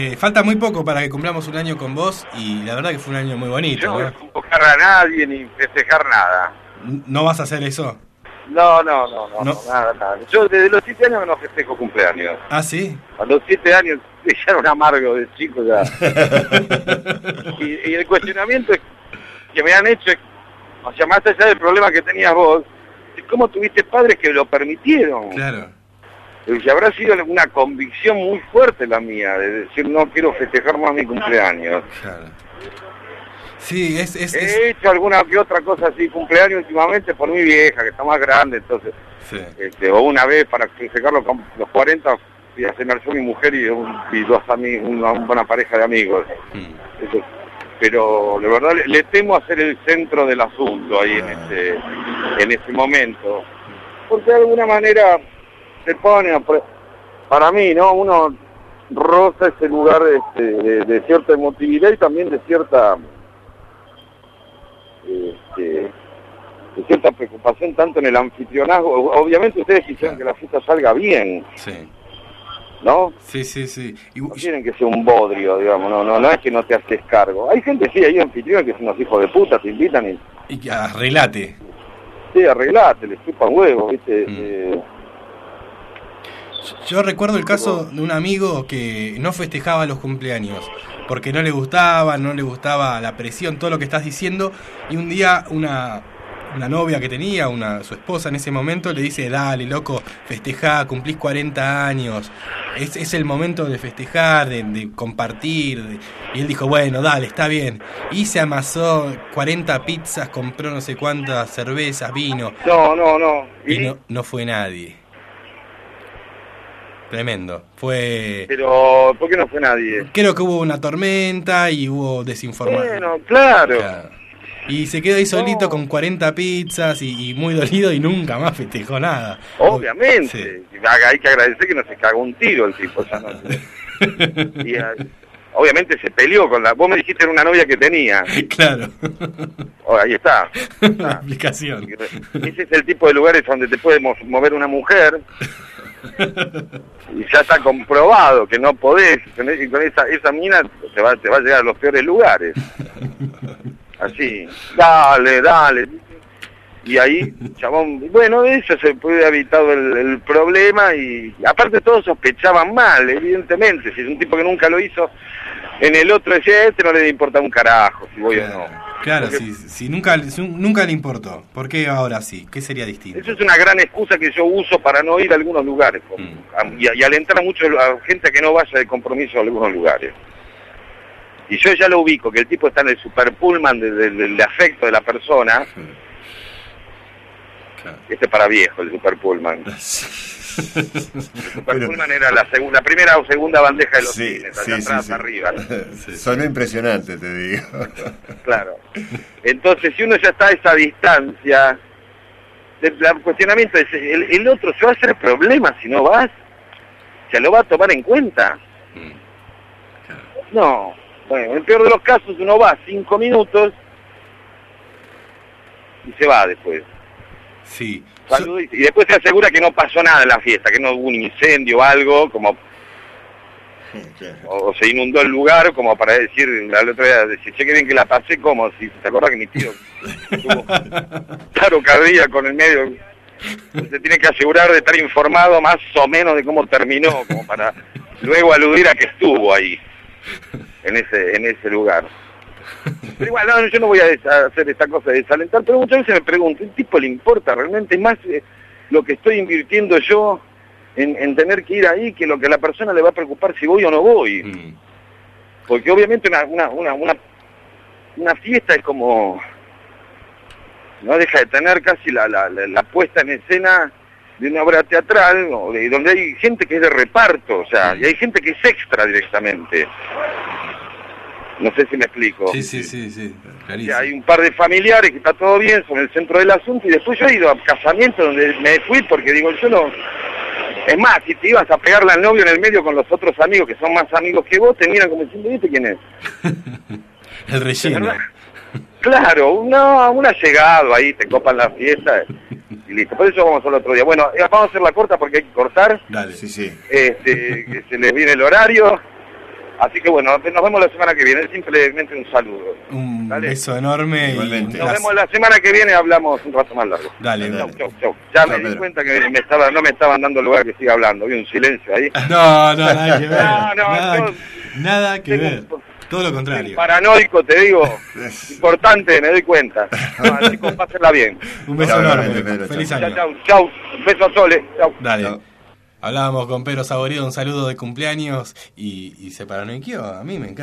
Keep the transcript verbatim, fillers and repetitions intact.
Eh, falta muy poco para que cumplamos un año con vos y la verdad que fue un año muy bonito. Yo no voy ¿no? a convocar a nadie ni festejar nada. ¿No vas a hacer eso? No, no, no, no, No. no, nada, nada. Yo desde los siete años que no festejo cumpleaños. Ah, ¿sí? A los siete años ya era un amargo de chico ya. y, y el cuestionamiento que me han hecho es, o sea, más allá del problema que tenías vos, es cómo tuviste padres que lo permitieron. Claro. Y habrá sido una convicción muy fuerte la mía, de decir no quiero festejar más mi cumpleaños. Claro. Sí, es... es, He es... hecho alguna que otra cosa así, cumpleaños últimamente por mi vieja, que está más grande, entonces, Sí. este, o una vez para festejar los, los cuarenta, fui a cenar yo, mi mujer y, un, y dos amigos, una buena pareja de amigos. Mm. Eso, pero de verdad le, le temo a ser el centro del asunto ahí en este, en este momento, porque de alguna manera se pone, a pre- para mí, ¿no? Uno roza ese lugar este, de, de cierta emotividad y también de cierta este, de cierta preocupación tanto en el anfitrionazgo. Obviamente ustedes quisieran que la fiesta salga bien, Sí. ¿no? Sí, sí, sí. Y, No quieren que sea un bodrio, digamos, no, no, no es que no te haces cargo. Hay gente, sí, hay anfitriones que son unos hijos de puta, te invitan y, y que arreglate. sí, arreglate, les chupan huevos, ¿viste? Mm. Eh, Yo recuerdo el caso de un amigo que no festejaba los cumpleaños porque no le gustaba, no le gustaba la presión, todo lo que estás diciendo, y un día una, una novia que tenía, una su esposa en ese momento, le dice, dale, loco, festejá, cumplís cuarenta años, es, es el momento de festejar, de, de compartir, de... y él dijo, bueno, dale, está bien, y se amasó cuarenta pizzas, compró no sé cuántas cervezas, vino, no, no, no. y no, no fue nadie. Tremendo. Fue... Pero, ¿por qué no fue nadie? Creo que hubo una tormenta y hubo desinformación. Bueno, claro. Claro. Y se quedó ahí solito No. con cuarenta pizzas y, y muy dolido y nunca más festejó nada. Obviamente. Sí. Hay que agradecer que no se cagó un tiro el tipo esa noche. Y, eh, obviamente se peleó con la... Vos me dijiste era una novia que tenía. Claro. Oh, ahí está. La aplicación. Ese es el tipo de lugares donde te puede mo- mover una mujer. Y ya está comprobado que no podés, con, e- con esa, esa mina te va, te va a llegar a los peores lugares. Así, dale, dale. Y ahí, chabón, bueno, eso se puede haber evitado el, el problema y aparte todos sospechaban mal, evidentemente. Si es un tipo que nunca lo hizo, en el otro decía, este no le importa un carajo si voy Claro, o no. claro, Porque si, si nunca, si nunca le importó. ¿Por qué ahora sí? ¿Qué sería distinto? eso es una gran excusa que yo uso para no ir a algunos lugares como- Mm. a- y, y alentar a mucho a gente a que no vaya de compromiso a algunos lugares. Y yo ya lo ubico, que el tipo está en el super pullman de- de- del de afecto de la persona. Claro. Este para viejo, el super pullman. El super Pero- pullman era la, segu- la primera o segunda bandeja de los Sí, cines, allá sí, sí, atrás sí. arriba. Sí. Sonó impresionante, te digo. Claro. Entonces, si uno ya está a esa distancia, el cuestionamiento es, ¿el, el otro se va a hacer problema si no vas? ¿Se lo va a tomar en cuenta? Mm. No. Bueno, en el peor de los casos uno va cinco minutos y se va después. Sí. Saluda y, y después se asegura que no pasó nada en la fiesta, que no hubo un incendio o algo, como o, o se inundó el lugar, como para decir, al otro día, decir, che, que bien que la pasé, como si, ¿te acordás que mi tío tuvo paro cardíaco en el medio? Se tiene que asegurar de estar informado más o menos de cómo terminó, como para luego aludir a que estuvo ahí, en ese en ese lugar. Pero igual, no, yo no voy a des- a hacer esta cosa de desalentar, pero muchas veces me pregunto, ¿el tipo le importa realmente más eh, lo que estoy invirtiendo yo en, en tener que ir ahí que lo que a la persona le va a preocupar si voy o no voy? Mm. Porque obviamente una una una una, una fiesta es como... no deja de tener casi la, la, la, la puesta en escena de una obra teatral, ¿no? De- donde hay gente que es de reparto, o sea, y hay gente que es extra directamente. No sé si me explico. Sí, sí, sí, sí. O Clarísimo. sea, hay un par de familiares que está todo bien, son el centro del asunto, y después yo he ido a casamientos donde me fui porque digo, yo no... Es más, si te ibas a pegarle al novio en el medio con los otros amigos que son más amigos que vos, te miran como diciendo, ¿viste quién es? El relleno. ¿Verdad? Claro, una, un allegado ahí, te copan la fiesta y listo. Por eso vamos al otro día. Bueno, eh, vamos a hacer la corta porque hay que cortar. Dale. Sí, sí. Este, que se les viene el horario. Así que bueno, nos vemos la semana que viene. Simplemente un saludo. Un Dale. beso enorme. Igualmente. Y Nos las- vemos la semana que viene, hablamos un rato más largo. Dale, Dale. Chau, dale. chau, chau. Ya Chau, me di Pedro. cuenta que me estaba, no me estaban dando lugar que siga hablando. Había un silencio ahí. No, no, nada que ver. No, no, nada, yo- nada que tengo- ver. Todo lo contrario. Paranoico, te digo. Importante, me doy cuenta. No, chicos, pásenla bien. Un beso Chau, enorme. igualmente, Pedro, Feliz chau. año. Chau, chau, chau. Beso a Sole. Chau. Dale. Chau. Hablábamos con Pedro Saborido, un saludo de cumpleaños y, y se paranoiqueó. A mí me encanta.